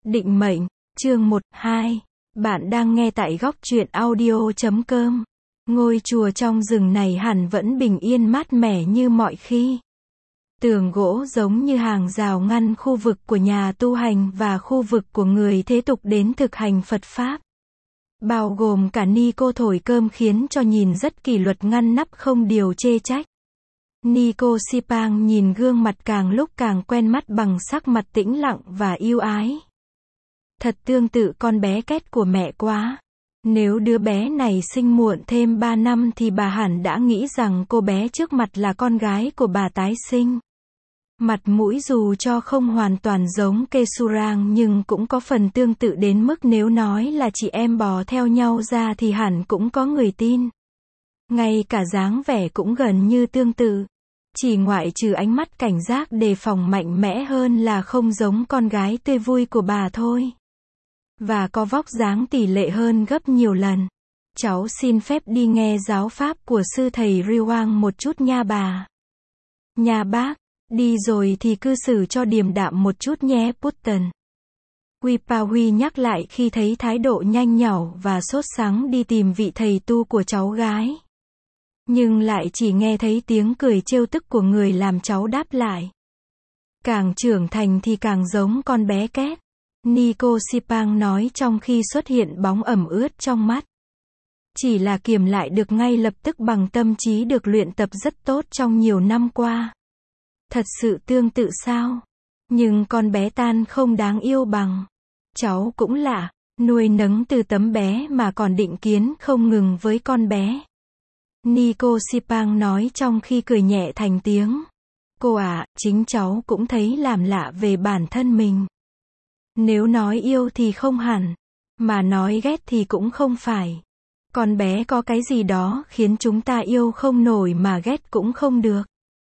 Định mệnh, chương 1-2. Bạn đang nghe tại góc truyện audio.com. Ngôi chùa trong rừng này hẳn vẫn bình yên mát mẻ như mọi khi. Tường gỗ giống như hàng rào ngăn khu vực của nhà tu hành và khu vực của người thế tục đến thực hành Phật Pháp. Bao gồm cả ni cô thổi cơm khiến cho nhìn rất kỷ luật ngăn nắp không điều chê trách. Ni cô Sipang nhìn gương mặt càng lúc càng quen mắt bằng sắc mặt tĩnh lặng và yêu ái. Thật tương tự con bé Két của mẹ quá. Nếu đứa bé này sinh muộn thêm 3 năm thì bà hẳn đã nghĩ rằng cô bé trước mặt là con gái của bà tái sinh. Mặt mũi dù cho không hoàn toàn giống Kesurang nhưng cũng có phần tương tự đến mức nếu nói là chị em bò theo nhau ra thì hẳn cũng có người tin. Ngay cả dáng vẻ cũng gần như tương tự. Chỉ ngoại trừ ánh mắt cảnh giác đề phòng mạnh mẽ hơn là không giống con gái tươi vui của bà thôi. Và có vóc dáng tỷ lệ hơn gấp nhiều lần. Cháu xin phép đi nghe giáo pháp của sư thầy Riwang một chút nha bà. Nha bác, đi rồi thì cư xử cho điềm đạm một chút nhé Putten. Wipawi nhắc lại khi thấy thái độ nhanh nhảu và sốt sắng đi tìm vị thầy tu của cháu gái. Nhưng lại chỉ nghe thấy tiếng cười trêu tức của người làm cháu đáp lại. Càng trưởng thành thì càng giống con bé Két. Nico Sipang nói trong khi xuất hiện bóng ẩm ướt trong mắt. Chỉ là kiềm lại được ngay lập tức bằng tâm trí được luyện tập rất tốt trong nhiều năm qua. Thật sự tương tự sao? Nhưng con bé Tan không đáng yêu bằng. Cháu cũng lạ, nuôi nấng từ tấm bé mà còn định kiến không ngừng với con bé. Nico Sipang nói trong khi cười nhẹ thành tiếng. Cô ạ, chính cháu cũng thấy làm lạ về bản thân mình. Nếu nói yêu thì không hẳn, mà nói ghét thì cũng không phải. Con bé có cái gì đó khiến chúng ta yêu không nổi mà ghét cũng không được.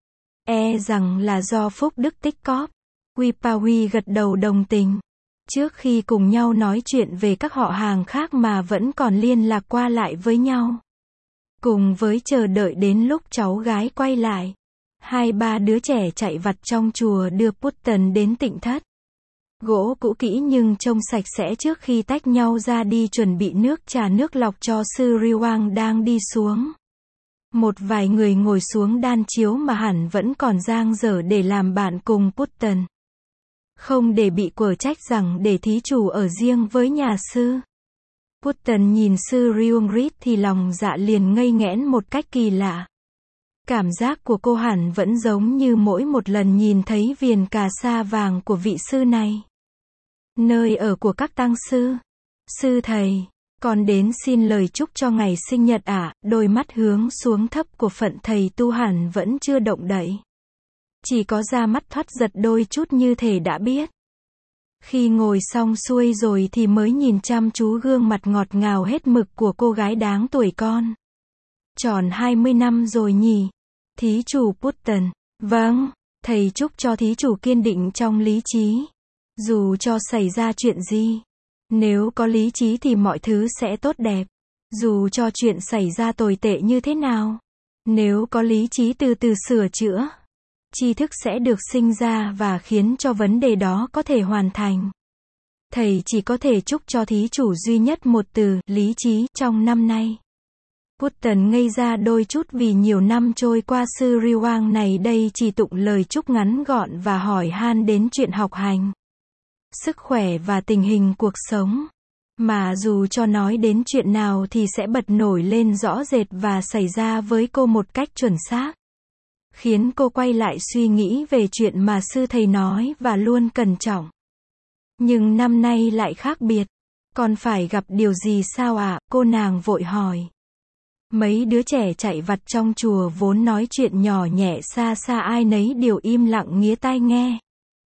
E rằng là do phúc đức tích cóp. Wipawi gật đầu đồng tình. Trước khi cùng nhau nói chuyện về các họ hàng khác mà vẫn còn liên lạc qua lại với nhau. Cùng với chờ đợi đến lúc cháu gái quay lại. 2-3 đứa trẻ chạy vặt trong chùa đưa Putten đến tịnh thất. Gỗ cũ kỹ nhưng trông sạch sẽ trước khi tách nhau ra đi chuẩn bị nước trà nước lọc cho sư Riwang đang đi xuống. Một vài người ngồi xuống đan chiếu mà hẳn vẫn còn dang dở để làm bạn cùng Putten. Không để bị quở trách rằng để thí chủ ở riêng với nhà sư. Putten nhìn sư Riwang thì lòng dạ liền ngây nghẽn một cách kỳ lạ. Cảm giác của cô hẳn vẫn giống như mỗi một lần nhìn thấy viền cà sa vàng của vị sư này. Nơi ở của các tăng sư. Sư thầy, con đến xin lời chúc cho ngày sinh nhật ạ. Đôi mắt hướng xuống thấp của phận thầy tu hẳn vẫn chưa động đậy. Chỉ có ra mắt thoắt giật đôi chút như thể đã biết. Khi ngồi xong xuôi rồi thì mới nhìn chăm chú gương mặt ngọt ngào hết mực của cô gái đáng tuổi con. Tròn 20 năm rồi nhỉ? Thí chủ Putten. Vâng, thầy chúc cho thí chủ kiên định trong lý trí. Dù cho xảy ra chuyện gì. Nếu có lý trí thì mọi thứ sẽ tốt đẹp. Dù cho chuyện xảy ra tồi tệ như thế nào. Nếu có lý trí từ từ sửa chữa. Tri thức sẽ được sinh ra và khiến cho vấn đề đó có thể hoàn thành. Thầy chỉ có thể chúc cho thí chủ duy nhất một từ, lý trí, trong năm nay. Putten ngây ra đôi chút vì nhiều năm trôi qua sư Riwang này đây chỉ tụng lời chúc ngắn gọn và hỏi han đến chuyện học hành, sức khỏe và tình hình cuộc sống. Mà dù cho nói đến chuyện nào thì sẽ bật nổi lên rõ rệt và xảy ra với cô một cách chuẩn xác. Khiến cô quay lại suy nghĩ về chuyện mà sư thầy nói và luôn cẩn trọng. Nhưng năm nay lại khác biệt. Còn phải gặp điều gì sao ạ? Cô nàng vội hỏi. Mấy đứa trẻ chạy vặt trong chùa vốn nói chuyện nhỏ nhẹ xa xa ai nấy đều im lặng nghía tai nghe.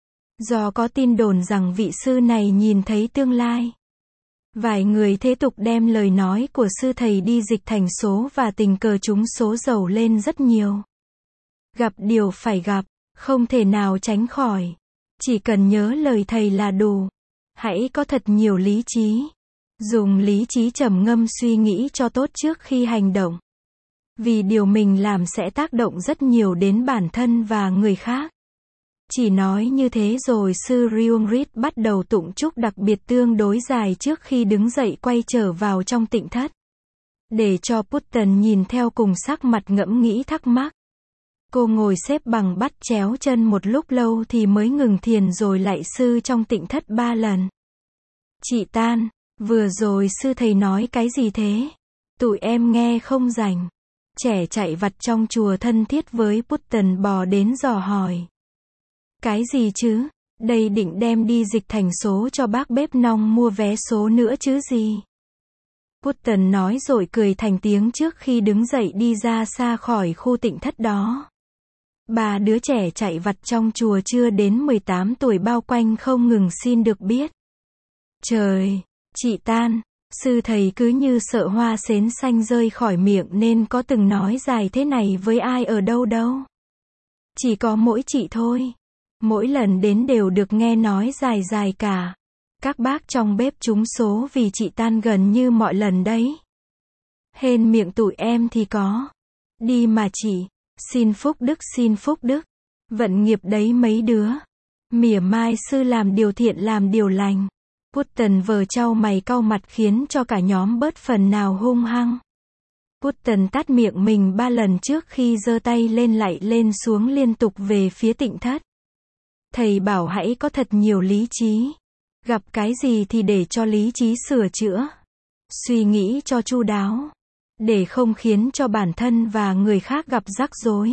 Do có tin đồn rằng vị sư này nhìn thấy tương lai. Vài người thế tục đem lời nói của sư thầy đi dịch thành số và tình cờ chúng số dầu lên rất nhiều. Gặp điều phải gặp, không thể nào tránh khỏi. Chỉ cần nhớ lời thầy là đủ. Hãy có thật nhiều lý trí. Dùng lý trí trầm ngâm suy nghĩ cho tốt trước khi hành động. Vì điều mình làm sẽ tác động rất nhiều đến bản thân và người khác. Chỉ nói như thế rồi sư Ryungrit bắt đầu tụng chúc đặc biệt tương đối dài trước khi đứng dậy quay trở vào trong tịnh thất. Để cho Putten nhìn theo cùng sắc mặt ngẫm nghĩ thắc mắc. Cô ngồi xếp bằng bắt chéo chân một lúc lâu thì mới ngừng thiền rồi lạy sư trong tịnh thất 3 lần. Chị Tan, vừa rồi sư thầy nói cái gì thế? Tụi em nghe không rành. Trẻ chạy vặt trong chùa thân thiết với Putten bò đến dò hỏi. Cái gì chứ? Đây định đem đi dịch thành số cho bác bếp nong mua vé số nữa chứ gì? Putten nói rồi cười thành tiếng trước khi đứng dậy đi ra xa khỏi khu tịnh thất đó. 3 đứa trẻ chạy vặt trong chùa chưa đến 18 tuổi bao quanh không ngừng xin được biết. Trời, chị Tan, sư thầy cứ như sợ hoa sến xanh rơi khỏi miệng nên có từng nói dài thế này với ai ở đâu đâu. Chỉ có mỗi chị thôi. Mỗi lần đến đều được nghe nói dài dài cả. Các bác trong bếp trúng số vì chị Tan gần như mọi lần đấy. Hên miệng tụi em thì có. Đi mà chị. Xin phúc đức xin phúc đức. Vận nghiệp đấy mấy đứa. Mỉa mai sư làm điều thiện làm điều lành. Putten vờ trao mày cau mặt khiến cho cả nhóm bớt phần nào hung hăng. Putten tắt miệng mình 3 lần trước khi giơ tay lên lạy lên xuống liên tục về phía tịnh thất. Thầy bảo hãy có thật nhiều lý trí. Gặp cái gì thì để cho lý trí sửa chữa. Suy nghĩ cho chu đáo. Để không khiến cho bản thân và người khác gặp rắc rối.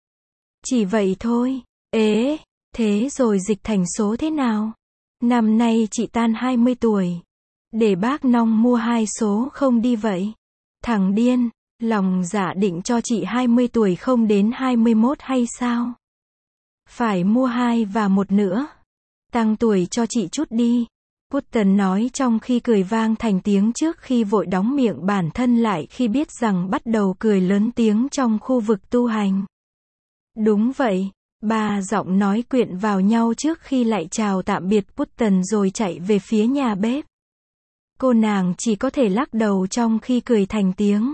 Chỉ vậy thôi. Ế, thế rồi dịch thành số thế nào? Năm nay chị Tan 20 tuổi. Để bác nong mua 2 số không đi vậy? Thằng điên, lòng dạ định cho chị 20 tuổi không đến 21 hay sao? Phải mua 2 và 1 nữa. Tăng tuổi cho chị chút đi. Putten nói trong khi cười vang thành tiếng trước khi vội đóng miệng bản thân lại khi biết rằng bắt đầu cười lớn tiếng trong khu vực tu hành. Đúng vậy, 3 giọng nói quyện vào nhau trước khi lại chào tạm biệt Putten rồi chạy về phía nhà bếp. Cô nàng chỉ có thể lắc đầu trong khi cười thành tiếng.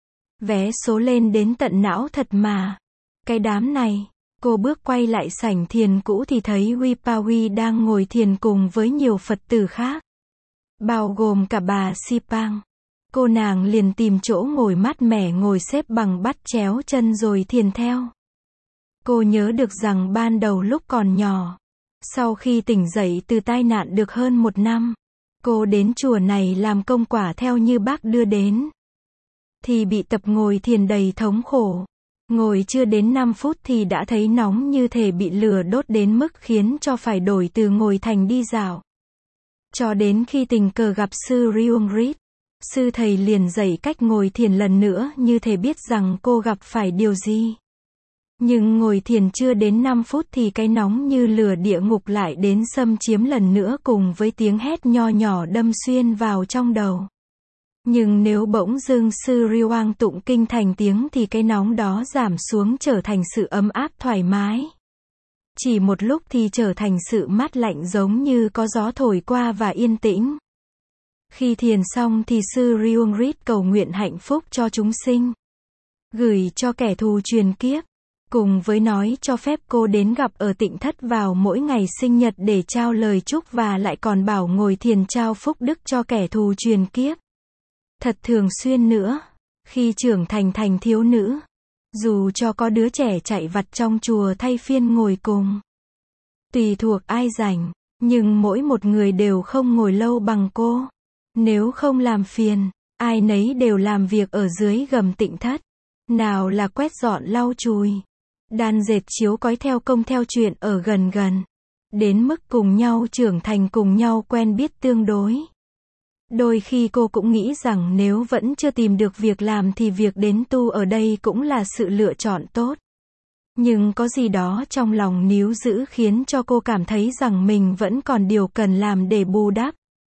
Vé số lên đến tận não thật mà. Cái đám này. Cô bước quay lại sảnh thiền cũ thì thấy Wipawi đang ngồi thiền cùng với nhiều Phật tử khác. Bao gồm cả bà Sipang. Cô nàng liền tìm chỗ ngồi mát mẻ ngồi xếp bằng bắt chéo chân rồi thiền theo. Cô nhớ được rằng ban đầu lúc còn nhỏ, sau khi tỉnh dậy từ tai nạn được hơn 1 năm, cô đến chùa này làm công quả theo như bác đưa đến. Thì bị tập ngồi thiền đầy thống khổ. Ngồi chưa đến 5 phút thì đã thấy nóng như thể bị lửa đốt đến mức khiến cho phải đổi từ ngồi thành đi dạo. Cho đến khi tình cờ gặp sư Ryungrit, sư thầy liền dạy cách ngồi thiền lần nữa như thể biết rằng cô gặp phải điều gì. Nhưng ngồi thiền chưa đến 5 phút thì cái nóng như lửa địa ngục lại đến xâm chiếm lần nữa cùng với tiếng hét nho nhỏ đâm xuyên vào trong đầu. Nhưng nếu bỗng dưng sư Ryuang tụng kinh thành tiếng thì cái nóng đó giảm xuống trở thành sự ấm áp thoải mái. Chỉ một lúc thì trở thành sự mát lạnh giống như có gió thổi qua và yên tĩnh. Khi thiền xong thì sư Ryungrit cầu nguyện hạnh phúc cho chúng sinh. Gửi cho kẻ thù truyền kiếp. Cùng với nói cho phép cô đến gặp ở tịnh thất vào mỗi ngày sinh nhật để trao lời chúc và lại còn bảo ngồi thiền trao phúc đức cho kẻ thù truyền kiếp. Thật thường xuyên nữa, khi trưởng thành thiếu nữ, dù cho có đứa trẻ chạy vặt trong chùa thay phiên ngồi cùng. Tùy thuộc ai rảnh, nhưng mỗi một người đều không ngồi lâu bằng cô. Nếu không làm phiền, ai nấy đều làm việc ở dưới gầm tịnh thất. Nào là quét dọn lau chùi, đan dệt chiếu cói theo công theo chuyện ở gần. Đến mức cùng nhau trưởng thành cùng nhau quen biết tương đối. Đôi khi cô cũng nghĩ rằng nếu vẫn chưa tìm được việc làm thì việc đến tu ở đây cũng là sự lựa chọn tốt. Nhưng có gì đó trong lòng níu giữ khiến cho cô cảm thấy rằng mình vẫn còn điều cần làm để bù đắp.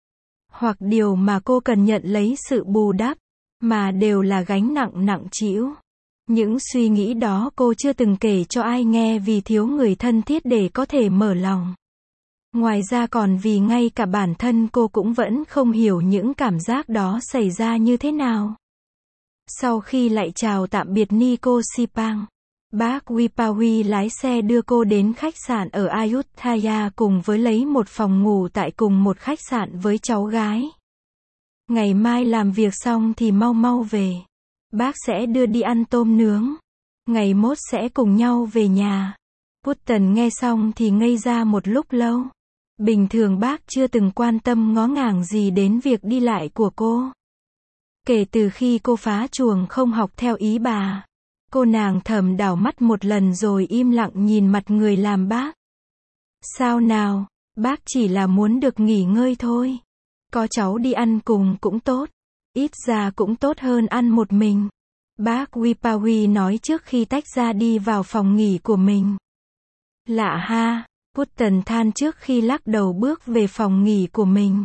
Hoặc điều mà cô cần nhận lấy sự bù đắp, mà đều là gánh nặng nặng trĩu. Những suy nghĩ đó cô chưa từng kể cho ai nghe vì thiếu người thân thiết để có thể mở lòng. Ngoài ra còn vì ngay cả bản thân cô cũng vẫn không hiểu những cảm giác đó xảy ra như thế nào. Sau khi lại chào tạm biệt Nico Sipang, Bác Wipawi lái xe đưa cô đến khách sạn ở Ayutthaya cùng với lấy một phòng ngủ tại cùng một khách sạn với cháu gái. Ngày mai làm việc xong thì mau mau về. Bác sẽ đưa đi ăn tôm nướng. Ngày mốt sẽ cùng nhau về nhà. Putten nghe xong thì ngây ra một lúc lâu. Bình thường bác chưa từng quan tâm ngó ngàng gì đến việc đi lại của cô. Kể từ khi cô phá chuồng không học theo ý bà, cô nàng thầm đảo mắt một lần rồi im lặng nhìn mặt người làm bác. Sao nào, bác chỉ là muốn được nghỉ ngơi thôi. Có cháu đi ăn cùng cũng tốt. Ít ra cũng tốt hơn ăn một mình. Bác Wipawi nói trước khi tách ra đi vào phòng nghỉ của mình. Lạ ha, Putten than trước khi lắc đầu bước về phòng nghỉ của mình.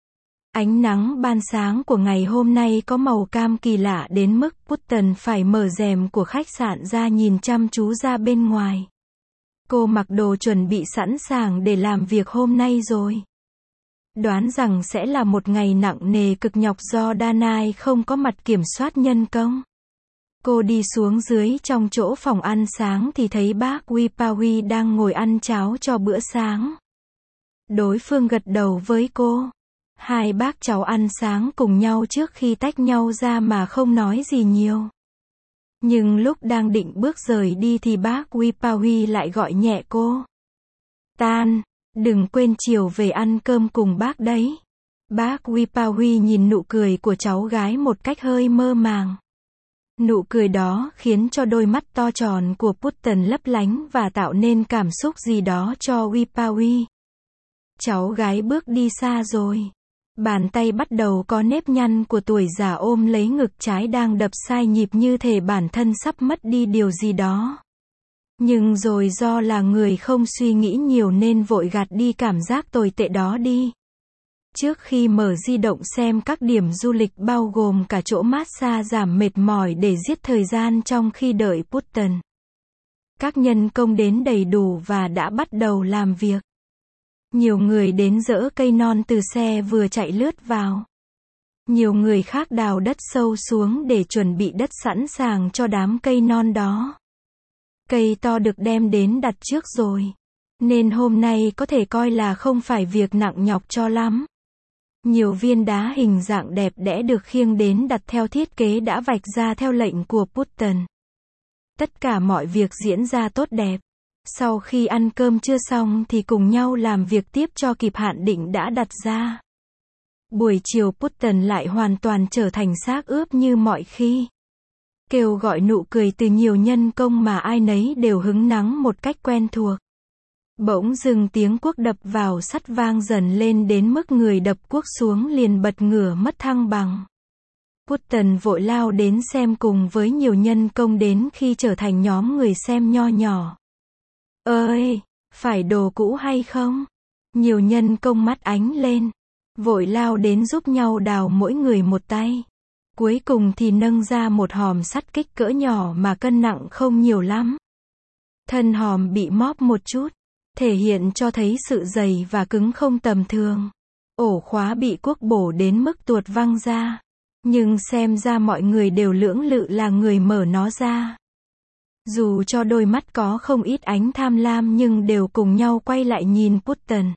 Ánh nắng ban sáng của ngày hôm nay có màu cam kỳ lạ đến mức Putten phải mở rèm của khách sạn ra nhìn chăm chú ra bên ngoài. Cô mặc đồ chuẩn bị sẵn sàng để làm việc hôm nay rồi. Đoán rằng sẽ là một ngày nặng nề cực nhọc do Danai không có mặt kiểm soát nhân công. Cô đi xuống dưới trong chỗ phòng ăn sáng thì thấy bác Wipawi đang ngồi ăn cháo cho bữa sáng. Đối phương gật đầu với cô. Hai bác cháu ăn sáng cùng nhau trước khi tách nhau ra mà không nói gì nhiều. Nhưng lúc đang định bước rời đi thì bác Wipawi lại gọi nhẹ cô. Tan, đừng quên chiều về ăn cơm cùng bác đấy. Bác Wipawi nhìn nụ cười của cháu gái một cách hơi mơ màng. Nụ cười đó khiến cho đôi mắt to tròn của Putten lấp lánh và tạo nên cảm xúc gì đó cho Wipawi. Cháu gái bước đi xa rồi. Bàn tay bắt đầu có nếp nhăn của tuổi già ôm lấy ngực trái đang đập sai nhịp như thể bản thân sắp mất đi điều gì đó. Nhưng rồi do là người không suy nghĩ nhiều nên vội gạt đi cảm giác tồi tệ đó đi. Trước khi mở di động xem các điểm du lịch bao gồm cả chỗ massage giảm mệt mỏi để giết thời gian trong khi đợi Putten. Các nhân công đến đầy đủ và đã bắt đầu làm việc. Nhiều người đến giỡ cây non từ xe vừa chạy lướt vào. Nhiều người khác đào đất sâu xuống để chuẩn bị đất sẵn sàng cho đám cây non đó. Cây to được đem đến đặt trước rồi. Nên hôm nay có thể coi là không phải việc nặng nhọc cho lắm. Nhiều viên đá hình dạng đẹp đẽ được khiêng đến đặt theo thiết kế đã vạch ra theo lệnh của Putten. Tất cả mọi việc diễn ra tốt đẹp. Sau khi ăn cơm trưa xong thì cùng nhau làm việc tiếp cho kịp hạn định đã đặt ra. Buổi chiều Putten lại hoàn toàn trở thành xác ướp như mọi khi. Kêu gọi nụ cười từ nhiều nhân công mà ai nấy đều hứng nắng một cách quen thuộc. Bỗng dưng tiếng cuốc đập vào sắt vang dần lên đến mức người đập cuốc xuống liền bật ngửa mất thăng bằng. Putten vội lao đến xem cùng với nhiều nhân công đến khi trở thành nhóm người xem nho nhỏ. Ơi, phải đồ cũ hay không? Nhiều nhân công mắt ánh lên. Vội lao đến giúp nhau đào mỗi người một tay. Cuối cùng thì nâng ra một hòm sắt kích cỡ nhỏ mà cân nặng không nhiều lắm. Thân hòm bị móp một chút. Thể hiện cho thấy sự dày và cứng không tầm thường. Ổ khóa bị cuốc bổ đến mức tuột văng ra. Nhưng xem ra mọi người đều lưỡng lự là người mở nó ra. Dù cho đôi mắt có không ít ánh tham lam nhưng đều cùng nhau quay lại nhìn Putten.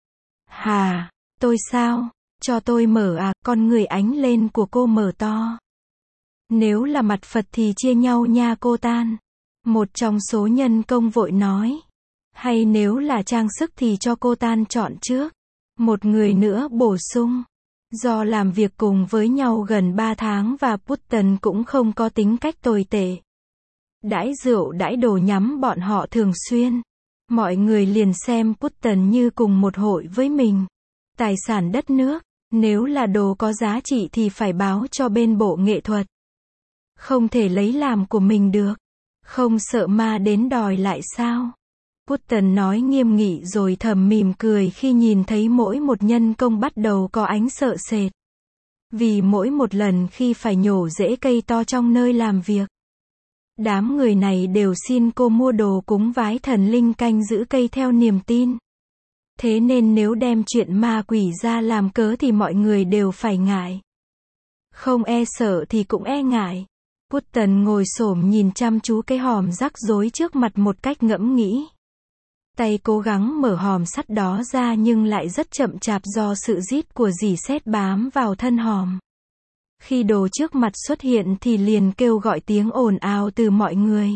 Hà, tôi sao? Cho tôi mở à? Con người ánh lên của cô mở to. Nếu là mặt Phật thì chia nhau nha cô Tan. Một trong số nhân công vội nói. Hay nếu là trang sức thì cho cô Tan chọn trước. Một người nữa bổ sung. Do làm việc cùng với nhau gần 3 tháng và Putten cũng không có tính cách tồi tệ. Đãi rượu đãi đồ nhắm bọn họ thường xuyên. Mọi người liền xem Putten như cùng một hội với mình. Tài sản đất nước, nếu là đồ có giá trị thì phải báo cho bên bộ nghệ thuật. Không thể lấy làm của mình được. Không sợ ma đến đòi lại sao? Putten nói nghiêm nghị rồi thầm mỉm cười khi nhìn thấy mỗi một nhân công bắt đầu có ánh sợ sệt. Vì mỗi một lần khi phải nhổ rễ cây to trong nơi làm việc, đám người này đều xin cô mua đồ cúng vái thần linh canh giữ cây theo niềm tin. Thế nên nếu đem chuyện ma quỷ ra làm cớ thì mọi người đều phải ngại. Không e sợ thì cũng e ngại. Button ngồi xổm nhìn chăm chú cái hòm rắc rối trước mặt một cách ngẫm nghĩ. Tay cố gắng mở hòm sắt đó ra nhưng lại rất chậm chạp do sự rít của rỉ sét bám vào thân hòm. Khi đồ trước mặt xuất hiện thì liền kêu gọi tiếng ồn ào từ mọi người.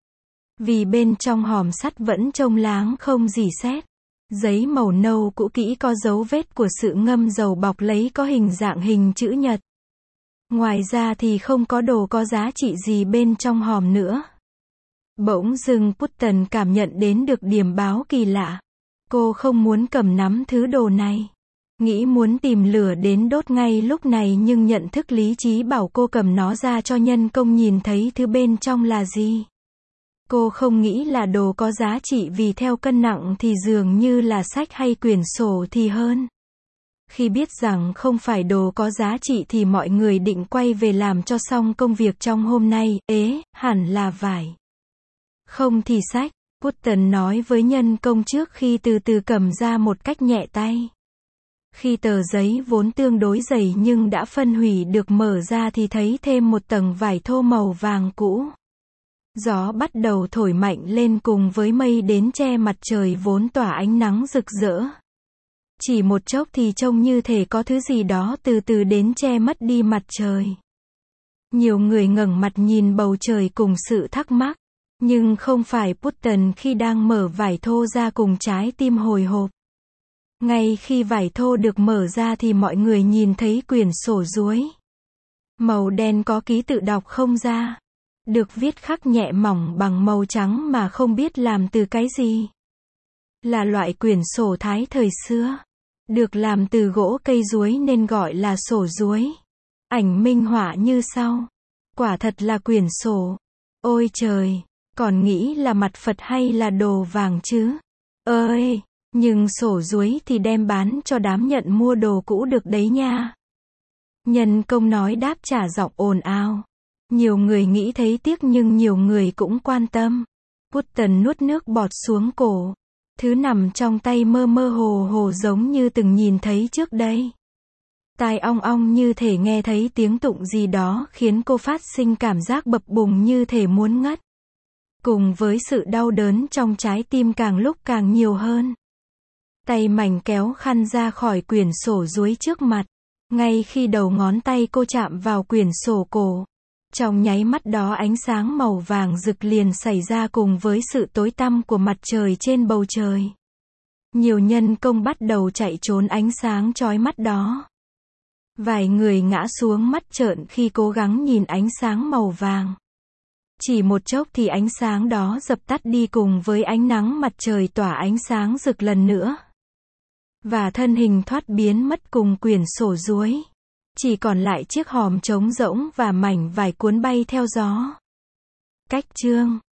Vì bên trong hòm sắt vẫn trông láng không rỉ sét. Giấy màu nâu cũ kỹ có dấu vết của sự ngâm dầu bọc lấy có hình dạng hình chữ nhật. Ngoài ra thì không có đồ có giá trị gì bên trong hòm nữa. Bỗng dưng Button cảm nhận đến được điểm báo kỳ lạ. Cô không muốn cầm nắm thứ đồ này. Nghĩ muốn tìm lửa đến đốt ngay lúc này nhưng nhận thức lý trí bảo cô cầm nó ra cho nhân công nhìn thấy thứ bên trong là gì. Cô không nghĩ là đồ có giá trị vì theo cân nặng thì dường như là sách hay quyển sổ thì hơn. Khi biết rằng không phải đồ có giá trị thì mọi người định quay về làm cho xong công việc trong hôm nay, hẳn là vải. Không thì sách, Button nói với nhân công trước khi từ từ cầm ra một cách nhẹ tay. Khi tờ giấy vốn tương đối dày nhưng đã phân hủy được mở ra thì thấy thêm một tầng vải thô màu vàng cũ. Gió bắt đầu thổi mạnh lên cùng với mây đến che mặt trời vốn tỏa ánh nắng rực rỡ. Chỉ một chốc thì trông như thể có thứ gì đó từ từ đến che mất đi mặt trời. Nhiều người ngẩng mặt nhìn bầu trời cùng sự thắc mắc. Nhưng không phải Button khi đang mở vải thô ra cùng trái tim hồi hộp. Ngay khi vải thô được mở ra thì mọi người nhìn thấy quyển sổ duối. Màu đen có ký tự đọc không ra. Được viết khắc nhẹ mỏng bằng màu trắng mà không biết làm từ cái gì. Là loại quyển sổ Thái thời xưa. Được làm từ gỗ cây duối nên gọi là sổ duối. Ảnh minh họa như sau. Quả thật là quyển sổ. Ôi trời, còn nghĩ là mặt Phật hay là đồ vàng chứ. Ơi, nhưng sổ duối thì đem bán cho đám nhận mua đồ cũ được đấy nha. Nhân công nói đáp trả giọng ồn ào. Nhiều người nghĩ thấy tiếc nhưng nhiều người cũng quan tâm. Button nuốt nước bọt xuống cổ. Thứ nằm trong tay mơ mơ hồ hồ giống như từng nhìn thấy trước đây. Tai ong ong như thể nghe thấy tiếng tụng gì đó khiến cô phát sinh cảm giác bập bùng như thể muốn ngất. Cùng với sự đau đớn trong trái tim càng lúc càng nhiều hơn. Tay mảnh kéo khăn ra khỏi quyển sổ duối trước mặt. Ngay khi đầu ngón tay cô chạm vào quyển sổ cổ. Trong nháy mắt đó ánh sáng màu vàng rực liền xảy ra cùng với sự tối tăm của mặt trời trên bầu trời. Nhiều nhân công bắt đầu chạy trốn ánh sáng chói mắt đó. Vài người ngã xuống mắt trợn khi cố gắng nhìn ánh sáng màu vàng. Chỉ một chốc thì ánh sáng đó dập tắt đi cùng với ánh nắng mặt trời tỏa ánh sáng rực lần nữa. Và thân hình thoát biến mất cùng quyển sổ duối. Chỉ còn lại chiếc hòm trống rỗng và mảnh vải cuốn bay theo gió. Cách chương